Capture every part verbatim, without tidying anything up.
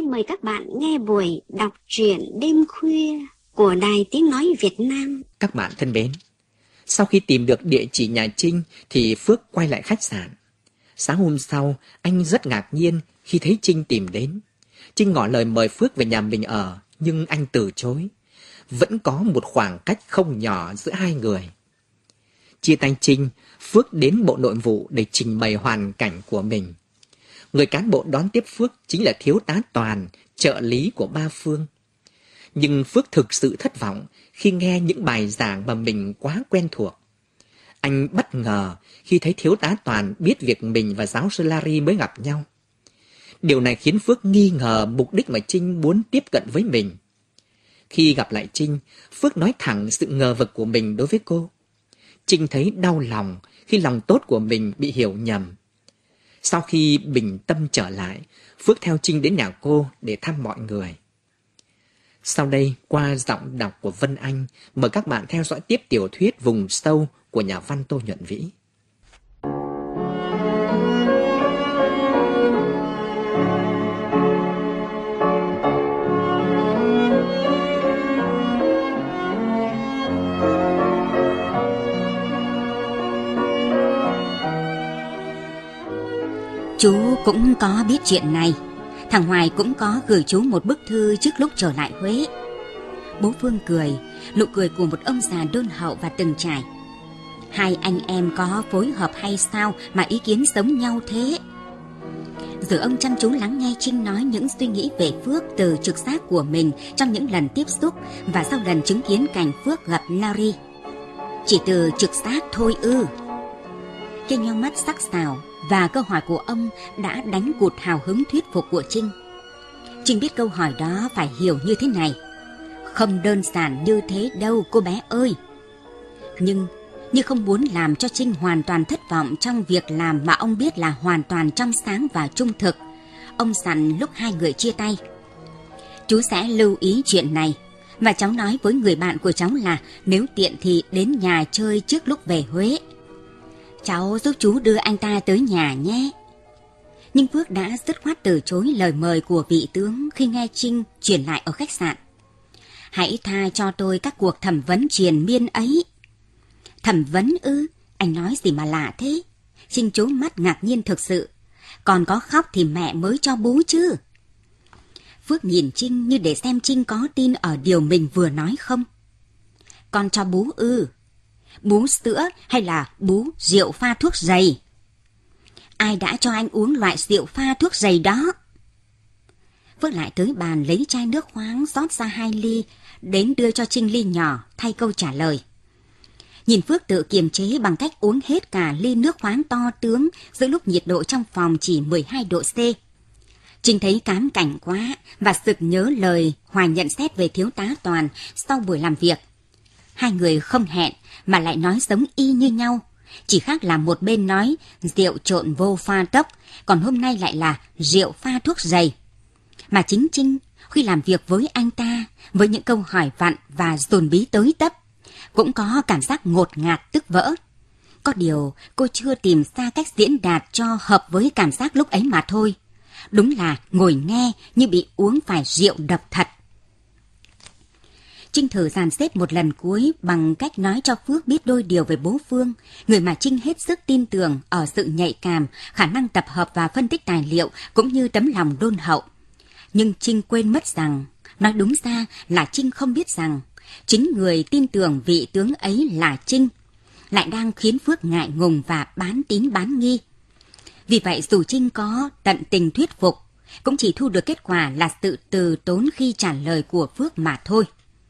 xin mời các bạn nghe buổi đọc truyện đêm khuya của Đài Tiếng Nói Việt Nam. Các bạn thân mến, sau khi tìm được địa chỉ nhà Trinh thì Phước quay lại khách sạn. Sáng hôm sau, anh rất ngạc nhiên khi thấy Trinh tìm đến. Trinh ngỏ lời mời Phước về nhà mình ở, nhưng anh từ chối. Vẫn có một khoảng cách không nhỏ giữa hai người. Chia tay Trinh, Phước đến Bộ Nội vụ để trình bày hoàn cảnh của mình. Người cán bộ đón tiếp Phước chính là thiếu tá Toàn, trợ lý của ba Phương. Nhưng Phước thực sự thất vọng khi nghe những bài giảng mà mình quá quen thuộc. Anh bất ngờ khi thấy thiếu tá Toàn biết việc mình và giáo sư Larry mới gặp nhau. Điều này khiến Phước nghi ngờ mục đích mà Trinh muốn tiếp cận với mình. Khi gặp lại Trinh, Phước nói thẳng sự ngờ vực của mình đối với cô. Trinh thấy đau lòng khi lòng tốt của mình bị hiểu nhầm. Sau khi bình tâm trở lại, Phước theo Trinh đến nhà cô để thăm mọi người. Sau đây, qua giọng đọc của Vân Anh, mời các bạn theo dõi tiếp tiểu thuyết Vùng Sâu của nhà văn Tô Nhuận Vĩ. Chú cũng có biết chuyện này. Thằng Hoài cũng có gửi chú một bức thư trước lúc trở lại Huế. Bố Phương cười, nụ cười của một ông già đôn hậu và từng trải. Hai anh em có phối hợp hay sao mà ý kiến giống nhau thế? Giờ ông chăm chú lắng nghe Trinh nói những suy nghĩ về Phước từ trực giác của mình trong những lần tiếp xúc và sau lần chứng kiến cảnh Phước gặp Larry. Chỉ từ trực giác thôi ư? Cái nheo mắt sắc sảo và câu hỏi của ông đã đánh cụt hào hứng thuyết phục của Trinh. Trinh biết câu hỏi đó phải hiểu như thế này: không đơn giản như thế đâu cô bé ơi. Nhưng như không muốn làm cho Trinh hoàn toàn thất vọng trong việc làm mà ông biết là hoàn toàn trong sáng và trung thực, ông dặn lúc hai người chia tay: chú sẽ lưu ý chuyện này, và cháu nói với người bạn của cháu là nếu tiện thì đến nhà chơi trước lúc về Huế. Cháu giúp chú đưa anh ta tới nhà nhé. Nhưng Phước đã dứt khoát từ chối lời mời của vị tướng khi nghe Trinh chuyển lại ở khách sạn. Hãy tha cho tôi các cuộc thẩm vấn triền miên ấy. Thẩm vấn ư? Anh nói gì mà lạ thế? Trinh trố mắt ngạc nhiên thực sự. Còn có khóc thì mẹ mới cho bú chứ. Phước nhìn Trinh như để xem Trinh có tin ở điều mình vừa nói không. Con cho bú ư? Bú sữa hay là bú rượu pha thuốc dày? Ai đã cho anh uống loại rượu pha thuốc dày đó? Phước lại tới bàn lấy chai nước khoáng rót ra hai ly, đến đưa cho Trinh ly nhỏ thay câu trả lời. Nhìn Phước tự kiềm chế bằng cách uống hết cả ly nước khoáng to tướng giữa lúc nhiệt độ trong phòng chỉ mười hai độ C. Trinh thấy cám cảnh quá và sực nhớ lời Hoài nhận xét về thiếu tá Toàn sau buổi làm việc. Hai người không hẹn mà lại nói giống y như nhau, chỉ khác là một bên nói rượu trộn vô pha tốc, còn hôm nay lại là rượu pha thuốc dày. Mà chính Trinh khi làm việc với anh ta, với những câu hỏi vặn và dồn bí tới tấp, cũng có cảm giác ngột ngạt tức vỡ. Có điều cô chưa tìm ra cách diễn đạt cho hợp với cảm giác lúc ấy mà thôi. Đúng là ngồi nghe như bị uống phải rượu độc thật. Trinh thử dàn xếp một lần cuối bằng cách nói cho Phước biết đôi điều về bố Phương, người mà Trinh hết sức tin tưởng ở sự nhạy cảm, khả năng tập hợp và phân tích tài liệu cũng như tấm lòng đôn hậu. Nhưng Trinh quên mất rằng, nói đúng ra là Trinh không biết rằng, chính người tin tưởng vị tướng ấy là Trinh, lại đang khiến Phước ngại ngùng và bán tín bán nghi. Vì vậy dù Trinh có tận tình thuyết phục, cũng chỉ thu được kết quả là sự từ tốn khi trả lời của Phước mà thôi.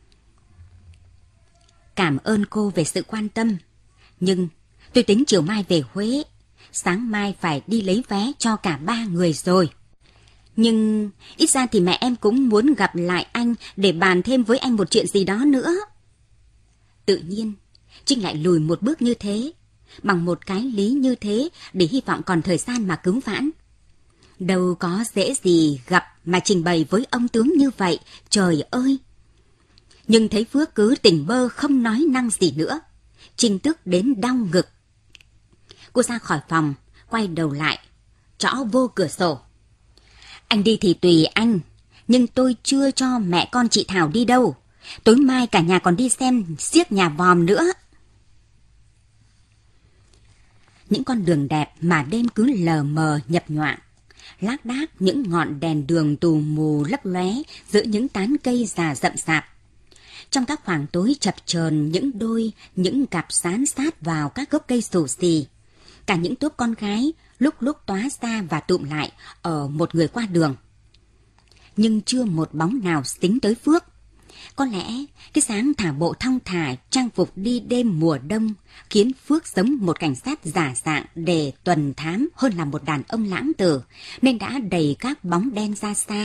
Cảm ơn cô về sự quan tâm, nhưng tôi tính chiều mai về Huế, sáng mai phải đi lấy vé cho cả ba người rồi. Nhưng ít ra thì mẹ em cũng muốn gặp lại anh để bàn thêm với anh một chuyện gì đó nữa. Tự nhiên, Trinh lại lùi một bước như thế, bằng một cái lý như thế để hy vọng còn thời gian mà cứu vãn. Đâu có dễ gì gặp mà trình bày với ông tướng như vậy, trời ơi! Nhưng thấy Phước cứ tỉnh bơ không nói năng gì nữa, Trinh tức đến đau ngực. Cô ra khỏi phòng, quay đầu lại, trõ vô cửa sổ. Anh đi thì tùy anh, nhưng tôi chưa cho mẹ con chị Thảo đi đâu. Tối mai cả nhà còn đi xem xiếc nhà Vòm nữa. Những con đường đẹp mà đêm cứ lờ mờ nhập nhoạng, lác đác những ngọn đèn đường tù mù lấp lóe giữa những tán cây già rậm rạp. Trong các khoảng tối chập chờn những đôi, những cặp dán sát vào các gốc cây xù xì. Cả những tốp con gái lúc lúc tóa ra và tụm lại ở một người qua đường. Nhưng chưa một bóng nào xính tới Phước. Có lẽ cái sáng thả bộ thong thả trang phục đi đêm mùa đông khiến Phước giống một cảnh sát giả dạng để tuần thám hơn là một đàn ông lãng tử, nên đã đầy các bóng đen ra xa.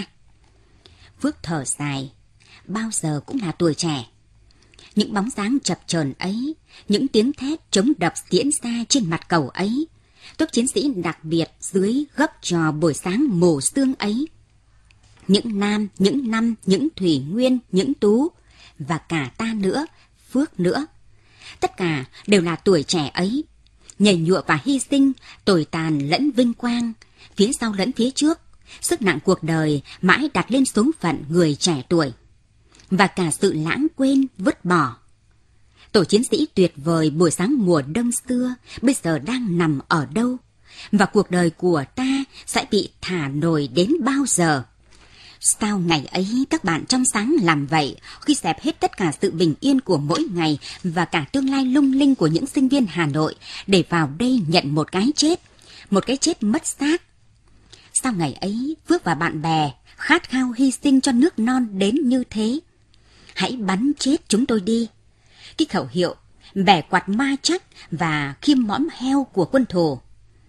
Phước thở dài, bao giờ cũng là tuổi trẻ. Những bóng dáng chập chờn ấy, những tiếng thét chống đập diễn ra trên mặt cầu ấy, tốp chiến sĩ đặc biệt dưới gấp trò buổi sáng mù sương ấy. Những Nam, những Năm, những Thủy Nguyên, những Tú, và cả ta nữa, Phước nữa. Tất cả đều là tuổi trẻ ấy, nhảy nhụa và hy sinh, tồi tàn lẫn vinh quang, phía sau lẫn phía trước, sức nặng cuộc đời mãi đặt lên số phận người trẻ tuổi. Và cả sự lãng quên, vứt bỏ. Tổ chiến sĩ tuyệt vời buổi sáng mùa đông xưa bây giờ đang nằm ở đâu? Và cuộc đời của ta sẽ bị thả nổi đến bao giờ? Sao ngày ấy các bạn trong sáng làm vậy khi dẹp hết tất cả sự bình yên của mỗi ngày và cả tương lai lung linh của những sinh viên Hà Nội để vào đây nhận một cái chết, một cái chết mất xác? Sao ngày ấy Phước và bạn bè khát khao hy sinh cho nước non đến như thế? Hãy bắn chết chúng tôi đi. Cái khẩu hiệu bẻ quạt ma chắc và khiêm mõm heo của quân thù.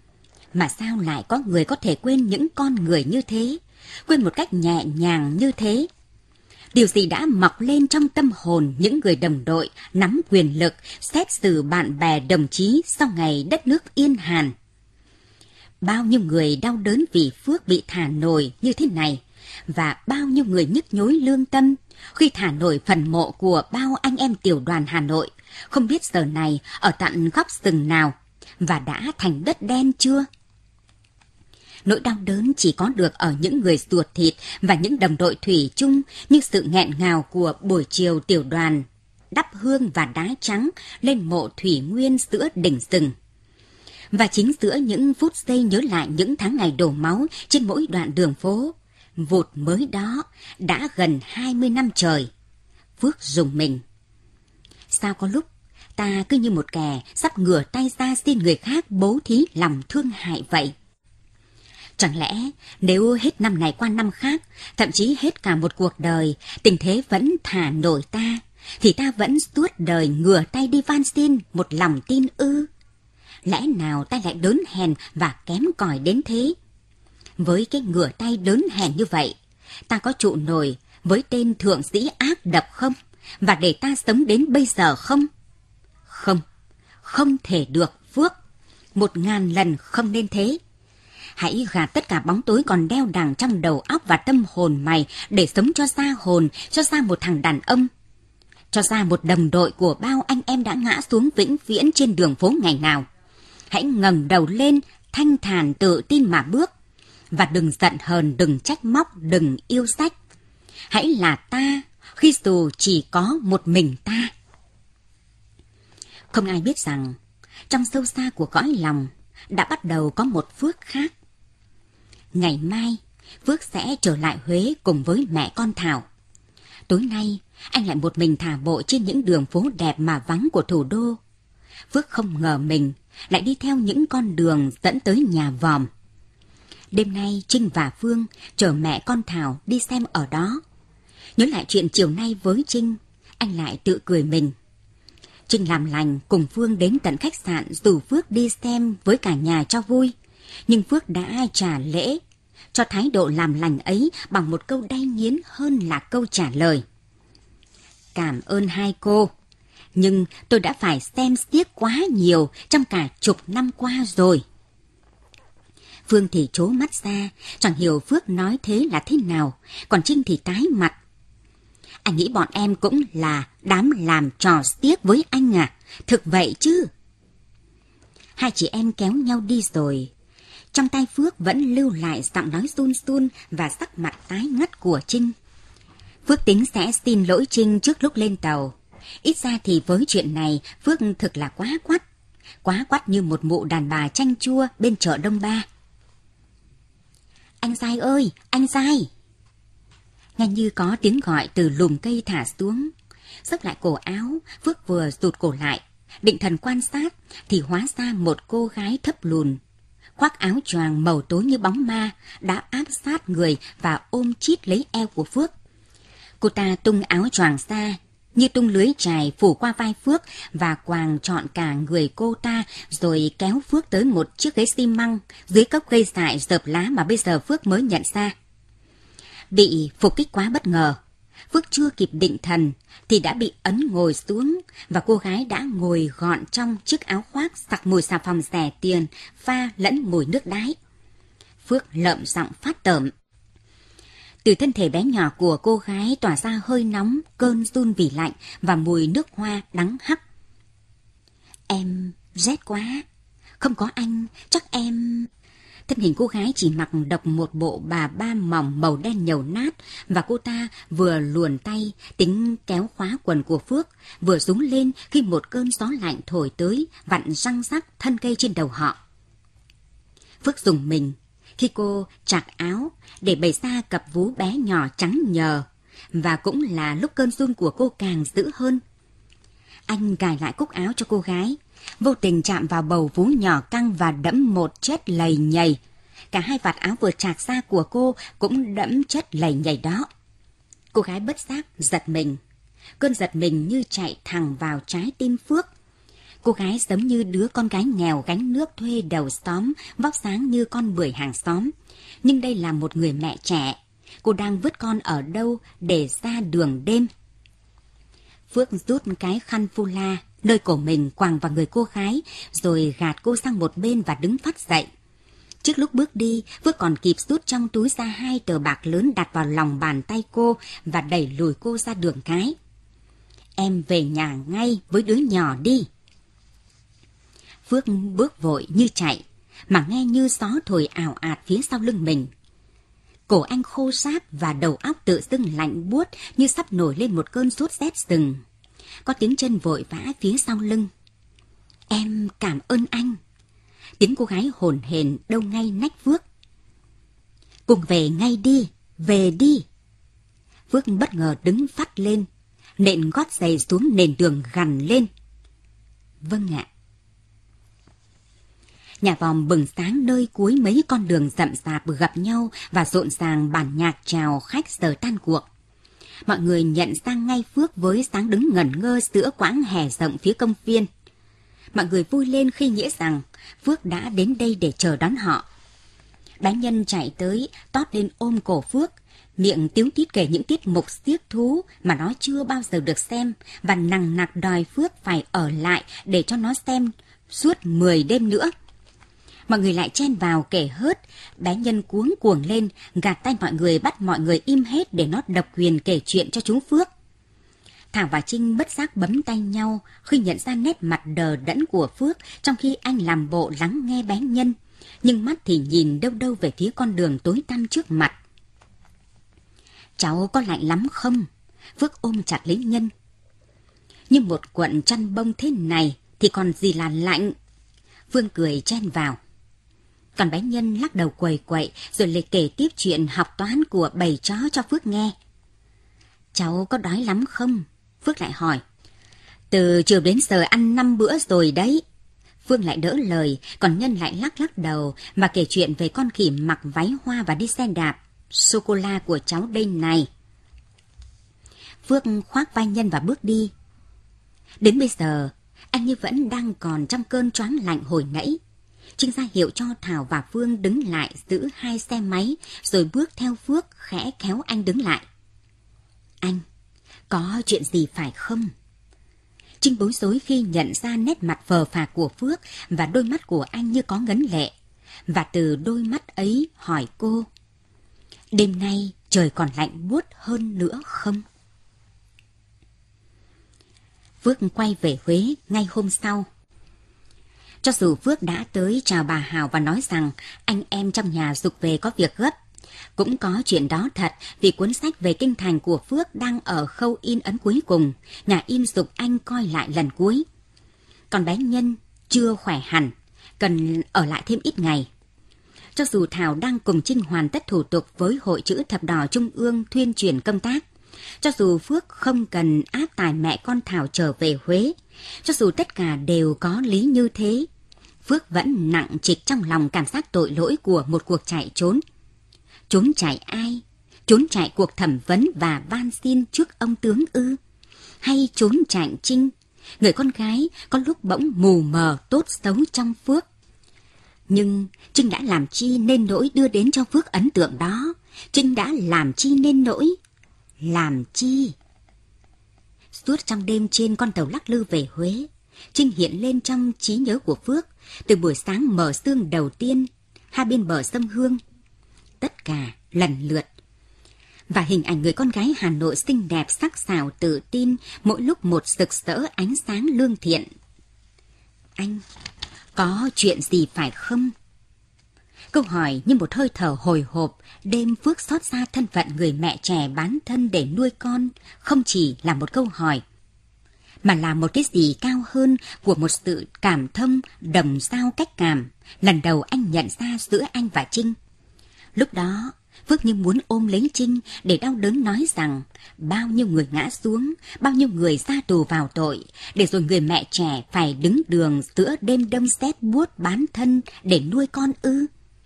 Mà sao lại có người có thể quên những con người như thế, quên một cách nhẹ nhàng như thế? Điều gì đã mọc lên trong tâm hồn những người đồng đội nắm quyền lực, xét xử bạn bè đồng chí sau ngày đất nước yên hàn? Bao nhiêu người đau đớn vì Phước bị thả nổi như thế này, và bao nhiêu người nhức nhối lương tâm khi thả nổi phần mộ của bao anh em tiểu đoàn Hà Nội, không biết giờ này ở tận góc rừng nào, và đã thành đất đen chưa? Nỗi đau đớn chỉ có được ở những người ruột thịt và những đồng đội thủy chung, như sự nghẹn ngào của buổi chiều tiểu đoàn đắp hương và đá trắng lên mộ Thủy Nguyên giữa đỉnh rừng. Và chính giữa những phút giây nhớ lại những tháng ngày đổ máu trên mỗi đoạn đường phố, vụt mới đó đã gần hai mươi năm trời, Phước rùng mình. Sao có lúc ta cứ như một kẻ sắp ngửa tay ra xin người khác bố thí lòng thương hại vậy? Chẳng lẽ nếu hết năm này qua năm khác, thậm chí hết cả một cuộc đời, tình thế vẫn thả nổi ta, thì ta vẫn suốt đời ngửa tay đi van xin một lòng tin ư? Lẽ nào ta lại đớn hèn và kém cỏi đến thế? Với cái ngửa tay đớn hèn như vậy, ta có trụ nổi với tên thượng sĩ ác độc không? Và để ta sống đến bây giờ không? Không, không thể được, Phước. Một ngàn lần không nên thế. Hãy gạt tất cả bóng tối còn đeo đằng trong đầu óc và tâm hồn mày để sống cho ra hồn, cho ra một thằng đàn ông. Cho ra một đồng đội của bao anh em đã ngã xuống vĩnh viễn trên đường phố ngày nào. Hãy ngẩng đầu lên, thanh thản tự tin mà bước. Và đừng giận hờn, đừng trách móc, đừng yêu sách. Hãy là ta, khi dù chỉ có một mình ta. Không ai biết rằng, trong sâu xa của cõi lòng, đã bắt đầu có một Phước khác. Ngày mai, Phước sẽ trở lại Huế cùng với mẹ con Thảo. Tối nay, anh lại một mình thả bộ trên những đường phố đẹp mà vắng của thủ đô. Phước không ngờ mình lại đi theo những con đường dẫn tới nhà Vòm. Đêm nay, Trinh và Phương chở mẹ con Thảo đi xem ở đó. Nhớ lại chuyện chiều nay với Trinh, anh lại tự cười mình. Trinh làm lành cùng Phương đến tận khách sạn rủ Phước đi xem với cả nhà cho vui. Nhưng Phước đã trả lễ cho thái độ làm lành ấy bằng một câu đay nghiến hơn là câu trả lời. Cảm ơn hai cô, nhưng tôi đã phải xem xiếc quá nhiều trong cả chục năm qua rồi. Phương thì trố mắt ra, chẳng hiểu Phước nói thế là thế nào, còn Trinh thì tái mặt. Anh nghĩ bọn em cũng là đám làm trò xiếc với anh à, thực vậy chứ? Hai chị em kéo nhau đi rồi. trong tay Phước vẫn lưu lại giọng nói run run và sắc mặt tái ngắt của Trinh. Phước tính sẽ xin lỗi Trinh trước lúc lên tàu. Ít ra thì với chuyện này Phước thực là quá quắt, quá quắt như một mụ đàn bà chanh chua bên chợ Đông Ba. Anh Giai ơi, anh Giai! Nghe như có tiếng gọi từ lùm cây thả xuống. Xốc lại cổ áo, Phước vừa rụt cổ lại, định thần quan sát thì hóa ra một cô gái thấp lùn, khoác áo choàng màu tối như bóng ma, đã áp sát người và ôm chít lấy eo của Phước. Cô ta tung áo choàng ra như tung lưới chài phủ qua vai Phước và quàng trọn cả người cô ta, rồi kéo Phước tới một chiếc ghế xi măng dưới gốc cây dại rợp lá mà bây giờ Phước mới nhận ra. Bị phục kích quá bất ngờ, Phước chưa kịp định thần thì đã bị ấn ngồi xuống, và cô gái đã ngồi gọn trong chiếc áo khoác sặc mùi xà phòng rẻ tiền pha lẫn mùi nước đái. Phước lợm giọng phát tởm. Từ thân thể bé nhỏ của cô gái tỏa ra hơi nóng, cơn run vì lạnh và mùi nước hoa đắng hắc. Em rét quá, không có anh chắc em... Thân hình cô gái chỉ mặc độc một bộ bà ba mỏng màu đen nhầu nát, và cô ta vừa luồn tay tính kéo khóa quần của Phước, vừa rúng lên khi một cơn gió lạnh thổi tới vặn răng rắc thân cây trên đầu họ. Phước dùng mình khi cô trạc áo để bày ra cặp vú bé nhỏ trắng nhờ, và cũng là lúc cơn run của cô càng dữ hơn. Anh cài lại cúc áo cho cô gái, vô tình chạm vào bầu vú nhỏ căng và đẫm một chất lầy nhầy. Cả hai vạt áo vừa trạc ra của cô cũng đẫm chất lầy nhầy đó. Cô gái bất giác giật mình. Cơn giật mình như chạy thẳng vào trái tim Phước. Cô gái giống như đứa con gái nghèo gánh nước thuê đầu xóm, vóc dáng như con bưởi hàng xóm. Nhưng đây là một người mẹ trẻ. Cô đang vứt con ở đâu để ra đường đêm? Phước rút cái khăn phu la nơi cổ mình quàng vào người cô gái, rồi gạt cô sang một bên và đứng phát dậy. Trước lúc bước đi, Phước còn kịp rút trong túi ra hai tờ bạc lớn đặt vào lòng bàn tay cô và đẩy lùi cô ra đường cái. Em về nhà ngay với đứa nhỏ đi. Phước bước vội như chạy, mà nghe như gió thổi ào ạt phía sau lưng mình. Cổ anh khô ráp và đầu óc tự dưng lạnh buốt như sắp nổi lên một cơn sốt rét rừng. Có tiếng chân vội vã phía sau lưng. Em cảm ơn anh. Tiếng cô gái hồn hển đâu ngay nách Phước. Cùng về ngay đi, về đi. Phước bất ngờ đứng phắt lên, nện gót giày xuống nền đường gằn lên. Vâng ạ. Nhà vòm bừng sáng nơi cuối mấy con đường rậm rạp gặp nhau và rộn ràng bản nhạc chào khách giờ tan cuộc. Mọi người nhận ra ngay Phước với dáng đứng ngẩn ngơ giữa quãng hè rộng phía công viên. Mọi người vui lên khi nghĩ rằng Phước đã đến đây để chờ đón họ. Bé Nhân chạy tới, tót lên ôm cổ Phước, miệng tíu tít kể những tiết mục xiếc thú mà nó chưa bao giờ được xem, và nằng nặc đòi Phước phải ở lại để cho nó xem suốt mười đêm nữa. Mọi người lại chen vào kể hớt, bé Nhân cuống cuồng lên, gạt tay mọi người bắt mọi người im hết để nó độc quyền kể chuyện cho chú Phước. Thảo và Trinh bất giác bấm tay nhau khi nhận ra nét mặt đờ đẫn của Phước trong khi anh làm bộ lắng nghe bé Nhân, nhưng mắt thì nhìn đâu đâu về phía con đường tối tăm trước mặt. Cháu có lạnh lắm không? Phước ôm chặt lấy Nhân. Như một cuộn chăn bông thế này thì còn gì là lạnh? Phương cười chen vào. Còn bé Nhân lắc đầu quầy quậy rồi lại kể tiếp chuyện học toán của bầy chó cho Phước nghe. Cháu có đói lắm không? Phước lại hỏi. Từ chiều đến giờ ăn năm bữa rồi đấy. Phương lại đỡ lời, còn Nhân lại lắc lắc đầu và kể chuyện về con khỉ mặc váy hoa và đi xe đạp. Sô-cô-la của cháu đây này. Phước khoác vai Nhân và bước đi. Đến bây giờ, anh như vẫn đang còn trong cơn choáng lạnh hồi nãy. Trinh ra hiệu cho Thảo và Phương đứng lại giữ hai xe máy, rồi bước theo Phước khẽ kéo anh đứng lại. Anh, có chuyện gì phải không? Trinh bối rối khi nhận ra nét mặt phờ phạc của Phước và đôi mắt của anh như có ngấn lệ. Và từ đôi mắt ấy hỏi cô, đêm nay trời còn lạnh buốt hơn nữa không? Phước quay về Huế ngay hôm sau. Cho dù Phước đã tới chào bà Hào và nói rằng anh em trong nhà giục về có việc gấp, cũng có chuyện đó thật vì cuốn sách về kinh thành của Phước đang ở khâu in ấn cuối cùng, nhà in giục anh coi lại lần cuối. Còn bé Nhân chưa khỏe hẳn, cần ở lại thêm ít ngày. Cho dù Thảo đang cùng Trinh hoàn tất thủ tục với Hội Chữ Thập Đỏ Trung ương thuyên chuyển công tác, cho dù Phước không cần áp tải mẹ con Thảo trở về Huế, cho dù tất cả đều có lý như thế, Phước vẫn nặng trịch trong lòng cảm giác tội lỗi của một cuộc chạy trốn. Trốn chạy ai? Trốn chạy cuộc thẩm vấn và van xin trước ông tướng ư? Hay trốn chạy Trinh, người con gái có lúc bỗng mù mờ tốt xấu trong Phước? Nhưng Trinh đã làm chi nên nỗi đưa đến cho Phước ấn tượng đó? Trinh đã làm chi nên nỗi? Làm chi? Suốt trong đêm trên con tàu lắc lư về Huế, Trinh hiện lên trong trí nhớ của Phước từ buổi sáng mở sương đầu tiên hai bên bờ sông Hương. Tất cả lần lượt. Và hình ảnh người con gái Hà Nội xinh đẹp, sắc sảo, tự tin, mỗi lúc một rực rỡ ánh sáng lương thiện. Anh, có chuyện gì phải không? Câu hỏi như một hơi thở hồi hộp, đêm Phước xót xa thân phận người mẹ trẻ bán thân để nuôi con, không chỉ là một câu hỏi, mà là một cái gì cao hơn của một sự cảm thông, đồng giao cách cảm, lần đầu anh nhận ra giữa anh và Trinh. Lúc đó, Phước như muốn ôm lấy Trinh để đau đớn nói rằng bao nhiêu người ngã xuống, bao nhiêu người ra tù vào tội, để rồi người mẹ trẻ phải đứng đường giữa đêm đông rét buốt bán thân để nuôi con ư.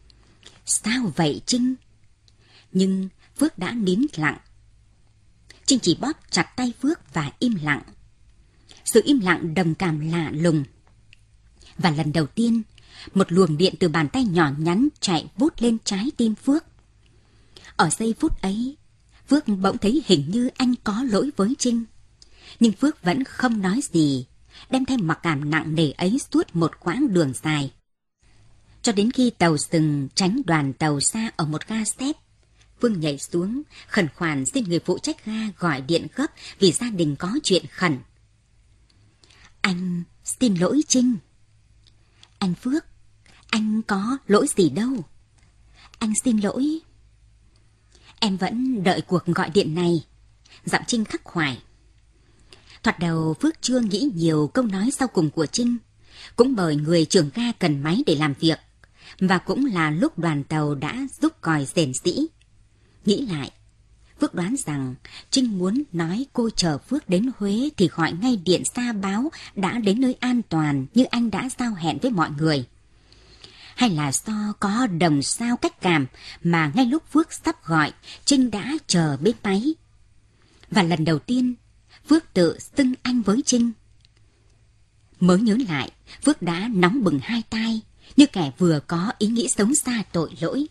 Sao vậy Trinh? Nhưng Phước đã nín lặng. Trinh chỉ bóp chặt tay Phước và im lặng. Sự im lặng đồng cảm lạ lùng. Và lần đầu tiên, một luồng điện từ bàn tay nhỏ nhắn chạy vút lên trái tim Phước. Ở giây phút ấy, Phước bỗng thấy hình như anh có lỗi với Trinh. Nhưng Phước vẫn không nói gì, đem theo mặc cảm nặng nề ấy suốt một quãng đường dài. Cho đến khi tàu dừng tránh đoàn tàu xa ở một ga xếp, Phương nhảy xuống, khẩn khoản xin người phụ trách ga gọi điện gấp vì gia đình có chuyện khẩn. Anh xin lỗi Trinh. Anh Phước, anh có lỗi gì đâu. Anh xin lỗi. Em vẫn đợi cuộc gọi điện này. Giọng Trinh khắc khoải. Thoạt đầu Phước chưa nghĩ nhiều câu nói sau cùng của Trinh. Cũng bởi người trưởng ga cần máy để làm việc. Và cũng là lúc đoàn tàu đã rúc còi rền rĩ. Nghĩ lại, Phước đoán rằng Trinh muốn nói cô chờ Phước đến Huế thì gọi ngay điện xa báo đã đến nơi an toàn như anh đã giao hẹn với mọi người. Hay là do có đồng sao cách cảm mà ngay lúc Phước sắp gọi, Trinh đã chờ bên máy. Và lần đầu tiên, Phước tự xưng anh với Trinh. Mới nhớ lại, Phước đã nóng bừng hai tay, như kẻ vừa có ý nghĩ xấu xa tội lỗi.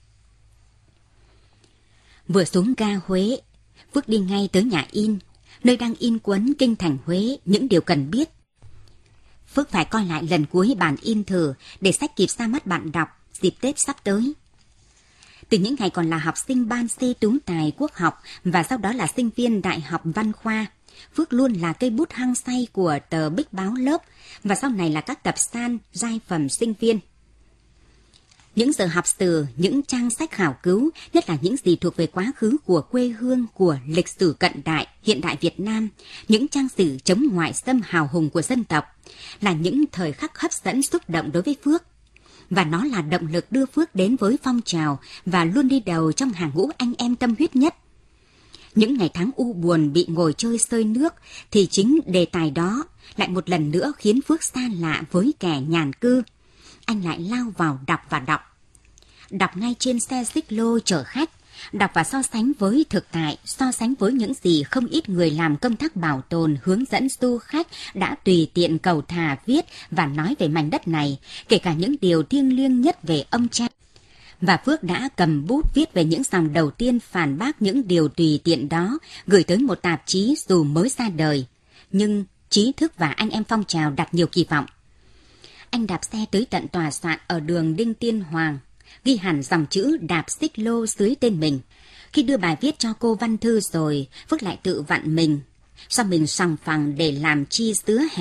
Vừa xuống ga Huế, Phước đi ngay tới nhà in, nơi đang in cuốn Kinh thành Huế, những điều cần biết. Phước phải coi lại lần cuối bản in thử để sách kịp ra mắt bạn đọc dịp Tết sắp tới. Từ những ngày còn là học sinh ban C tú tài quốc học và sau đó là sinh viên Đại học Văn khoa, Phước luôn là cây bút hăng say của tờ Bích báo lớp và sau này là các tập san, giai phẩm sinh viên. Những giờ học sử, những trang sách khảo cứu, nhất là những gì thuộc về quá khứ của quê hương, của lịch sử cận đại, hiện đại Việt Nam, những trang sử chống ngoại xâm hào hùng của dân tộc, là những thời khắc hấp dẫn xúc động đối với Phước. Và nó là động lực đưa Phước đến với phong trào và luôn đi đầu trong hàng ngũ anh em tâm huyết nhất. Những ngày tháng u buồn bị ngồi chơi sơi nước thì chính đề tài đó lại một lần nữa khiến Phước xa lạ với kẻ nhàn cư. Anh lại lao vào đọc và đọc. Đọc ngay trên xe xích lô chở khách, đọc và so sánh với thực tại, so sánh với những gì không ít người làm công tác bảo tồn, hướng dẫn du khách đã tùy tiện cầu thả viết và nói về mảnh đất này, kể cả những điều thiêng liêng nhất về ông cha. Và Phước đã cầm bút viết về những dòng đầu tiên phản bác những điều tùy tiện đó, gửi tới một tạp chí dù mới ra đời. Nhưng trí thức và anh em phong trào đặt nhiều kỳ vọng. Anh đạp xe tới tận tòa soạn ở đường Đinh Tiên Hoàng, ghi hẳn dòng chữ đạp xích lô dưới tên mình. Khi đưa bài viết cho cô Văn Thư rồi, Phước lại tự vặn mình. Sao mình sòng phẳng để làm chi giữa hè?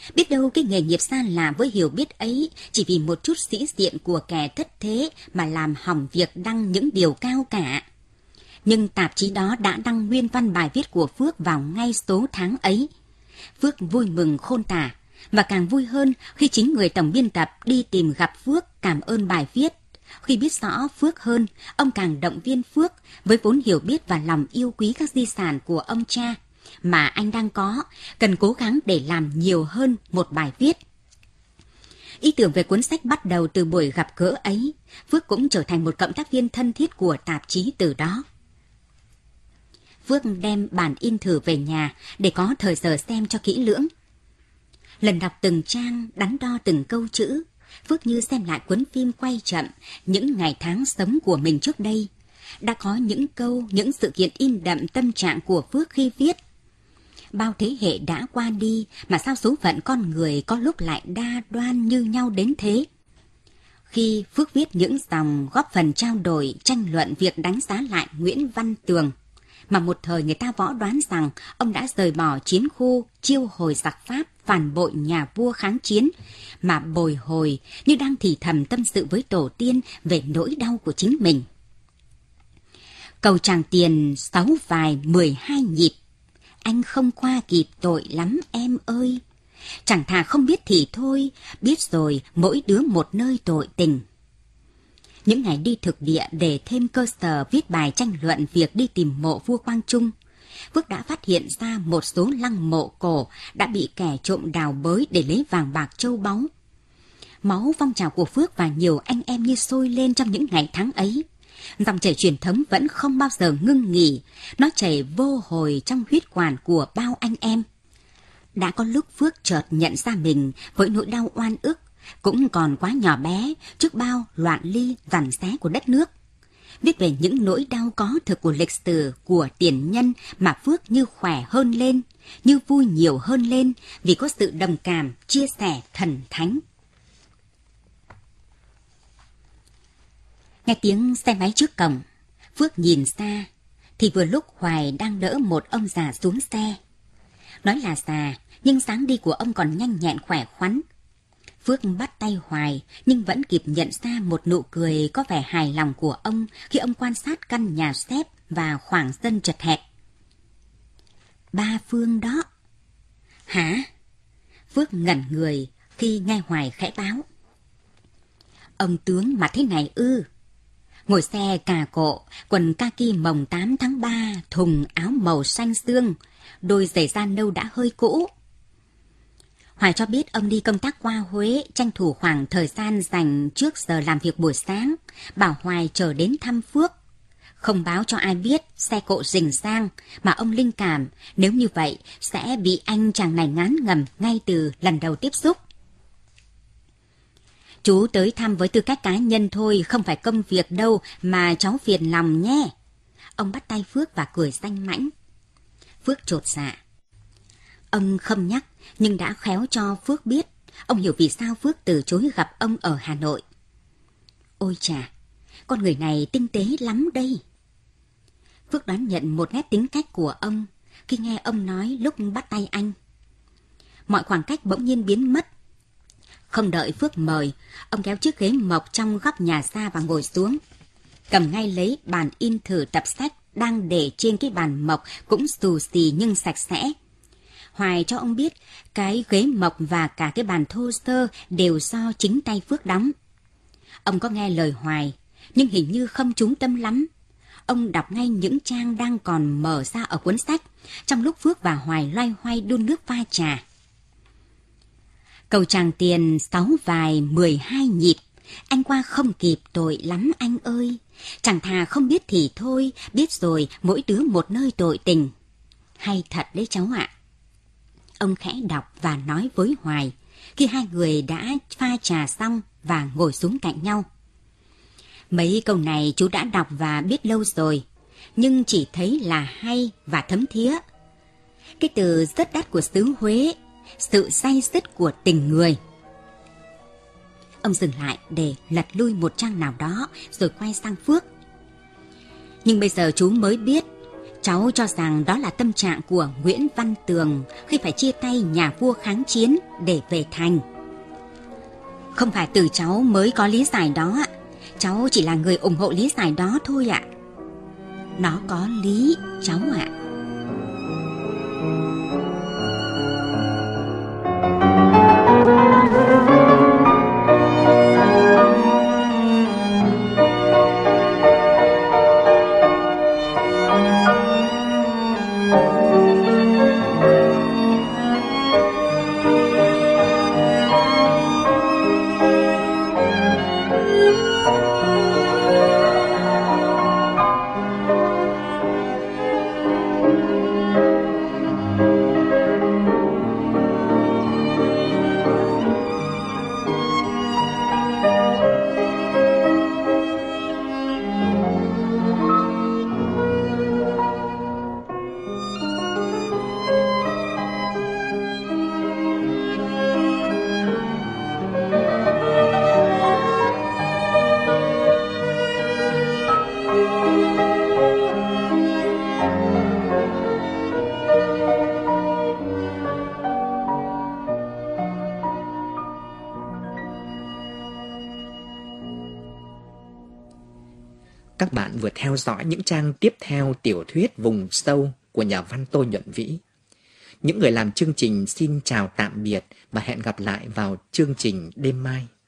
Biết đâu cái nghề nghiệp xa lạ với hiểu biết ấy chỉ vì một chút sĩ diện của kẻ thất thế mà làm hỏng việc đăng những điều cao cả. Nhưng tạp chí đó đã đăng nguyên văn bài viết của Phước vào ngay số tháng ấy. Phước vui mừng khôn tả, và càng vui hơn khi chính người tổng biên tập đi tìm gặp Phước cảm ơn bài viết. Khi biết rõ Phước hơn, ông càng động viên Phước với vốn hiểu biết và lòng yêu quý các di sản của ông cha mà anh đang có, cần cố gắng để làm nhiều hơn một bài viết. Ý tưởng về cuốn sách bắt đầu từ buổi gặp gỡ ấy. Phước cũng trở thành một cộng tác viên thân thiết của tạp chí từ đó. Phước đem bản in thử về nhà để có thời giờ xem cho kỹ lưỡng. Lần đọc từng trang, đắn đo từng câu chữ, Phước như xem lại cuốn phim quay chậm những ngày tháng sống của mình trước đây. Đã có những câu, những sự kiện in đậm tâm trạng của Phước khi viết. Bao thế hệ đã qua đi mà sao số phận con người có lúc lại đa đoan như nhau đến thế. Khi Phước viết những dòng góp phần trao đổi, tranh luận việc đánh giá lại Nguyễn Văn Tường, mà một thời người ta võ đoán rằng ông đã rời bỏ chiến khu, chiêu hồi giặc Pháp, phản bội nhà vua kháng chiến, mà bồi hồi như đang thì thầm tâm sự với tổ tiên về nỗi đau của chính mình. Cầu Tràng Tiền sáu vài mười hai nhịp, anh không qua kịp tội lắm em ơi. Chẳng thà không biết thì thôi, biết rồi mỗi đứa một nơi tội tình. Những ngày đi thực địa để thêm cơ sở viết bài tranh luận việc đi tìm mộ vua Quang Trung, Phước đã phát hiện ra một số lăng mộ cổ đã bị kẻ trộm đào bới để lấy vàng bạc châu báu. Máu phong trào của Phước và nhiều anh em như sôi lên trong những ngày tháng ấy. Dòng chảy truyền thống vẫn không bao giờ ngưng nghỉ, nó chảy vô hồi trong huyết quản của bao anh em. Đã có lúc Phước chợt nhận ra mình với nỗi đau oan ức, cũng còn quá nhỏ bé trước bao loạn ly giằng xé của đất nước. Viết về những nỗi đau có thực của lịch sử, của tiền nhân mà Phước như khỏe hơn lên, như vui nhiều hơn lên vì có sự đồng cảm, chia sẻ thần thánh. Nghe tiếng xe máy trước cổng, Phước nhìn xa, thì vừa lúc Hoài đang đỡ một ông già xuống xe. Nói là già, nhưng dáng đi của ông còn nhanh nhẹn khỏe khoắn. Phước bắt tay Hoài, nhưng vẫn kịp nhận ra một nụ cười có vẻ hài lòng của ông khi ông quan sát căn nhà xếp và khoảng sân chật hẹp. Ba Phương đó. Hả? Phước ngẩn người khi nghe Hoài khẽ báo. Ông tướng mà thế này ư? Ngồi xe cà cộ, quần kaki mồng tám tháng ba, thùng áo màu xanh xương, đôi giày da nâu đã hơi cũ. Hoài cho biết ông đi công tác qua Huế, tranh thủ khoảng thời gian dành trước giờ làm việc buổi sáng, bảo Hoài chờ đến thăm Phước. Không báo cho ai biết xe cộ rình sang, mà ông linh cảm nếu như vậy sẽ bị anh chàng này ngán ngẩm ngay từ lần đầu tiếp xúc. Chú tới thăm với tư cách cá nhân thôi, không phải công việc đâu mà cháu phiền lòng nhé. Ông bắt tay Phước và cười danh mãnh. Phước chột dạ. Ông không nhắc, nhưng đã khéo cho Phước biết. Ông hiểu vì sao Phước từ chối gặp ông ở Hà Nội. Ôi chà, con người này tinh tế lắm đây. Phước đoán nhận một nét tính cách của ông khi nghe ông nói lúc bắt tay anh. Mọi khoảng cách bỗng nhiên biến mất. Không đợi Phước mời, ông kéo chiếc ghế mộc trong góc nhà ra và ngồi xuống. Cầm ngay lấy bàn in thử tập sách đang để trên cái bàn mộc cũng xù xì nhưng sạch sẽ. Hoài cho ông biết cái ghế mộc và cả cái bàn thô sơ đều do chính tay Phước đóng. Ông có nghe lời Hoài, nhưng hình như không chú tâm lắm. Ông đọc ngay những trang đang còn mở ra ở cuốn sách, trong lúc Phước và Hoài loay hoay đun nước pha trà. Cầu Tràng Tiền sáu vài mười hai nhịp, anh qua không kịp tội lắm anh ơi. Chẳng thà không biết thì thôi, biết rồi mỗi đứa một nơi tội tình. Hay thật đấy cháu ạ. Ông khẽ đọc và nói với Hoài, khi hai người đã pha trà xong và ngồi xuống cạnh nhau. Mấy câu này chú đã đọc và biết lâu rồi, nhưng chỉ thấy là hay và thấm thía. Cái từ rất đắt của xứ Huế, sự say sứt của tình người. Ông dừng lại để lật lui một trang nào đó rồi quay sang Phước. Nhưng bây giờ chú mới biết, Cháu cho rằng đó là tâm trạng của Nguyễn Văn Tường khi phải chia tay nhà vua kháng chiến để về thành. Không phải từ cháu mới có lý giải đó ạ. Cháu chỉ là người ủng hộ lý giải đó thôi ạ. Nó có lý, cháu ạ. Các bạn vừa theo dõi những trang tiếp theo tiểu thuyết Vùng Sâu của nhà văn Tô Nhuận Vĩ. Những người làm chương trình xin chào tạm biệt và hẹn gặp lại vào chương trình đêm mai.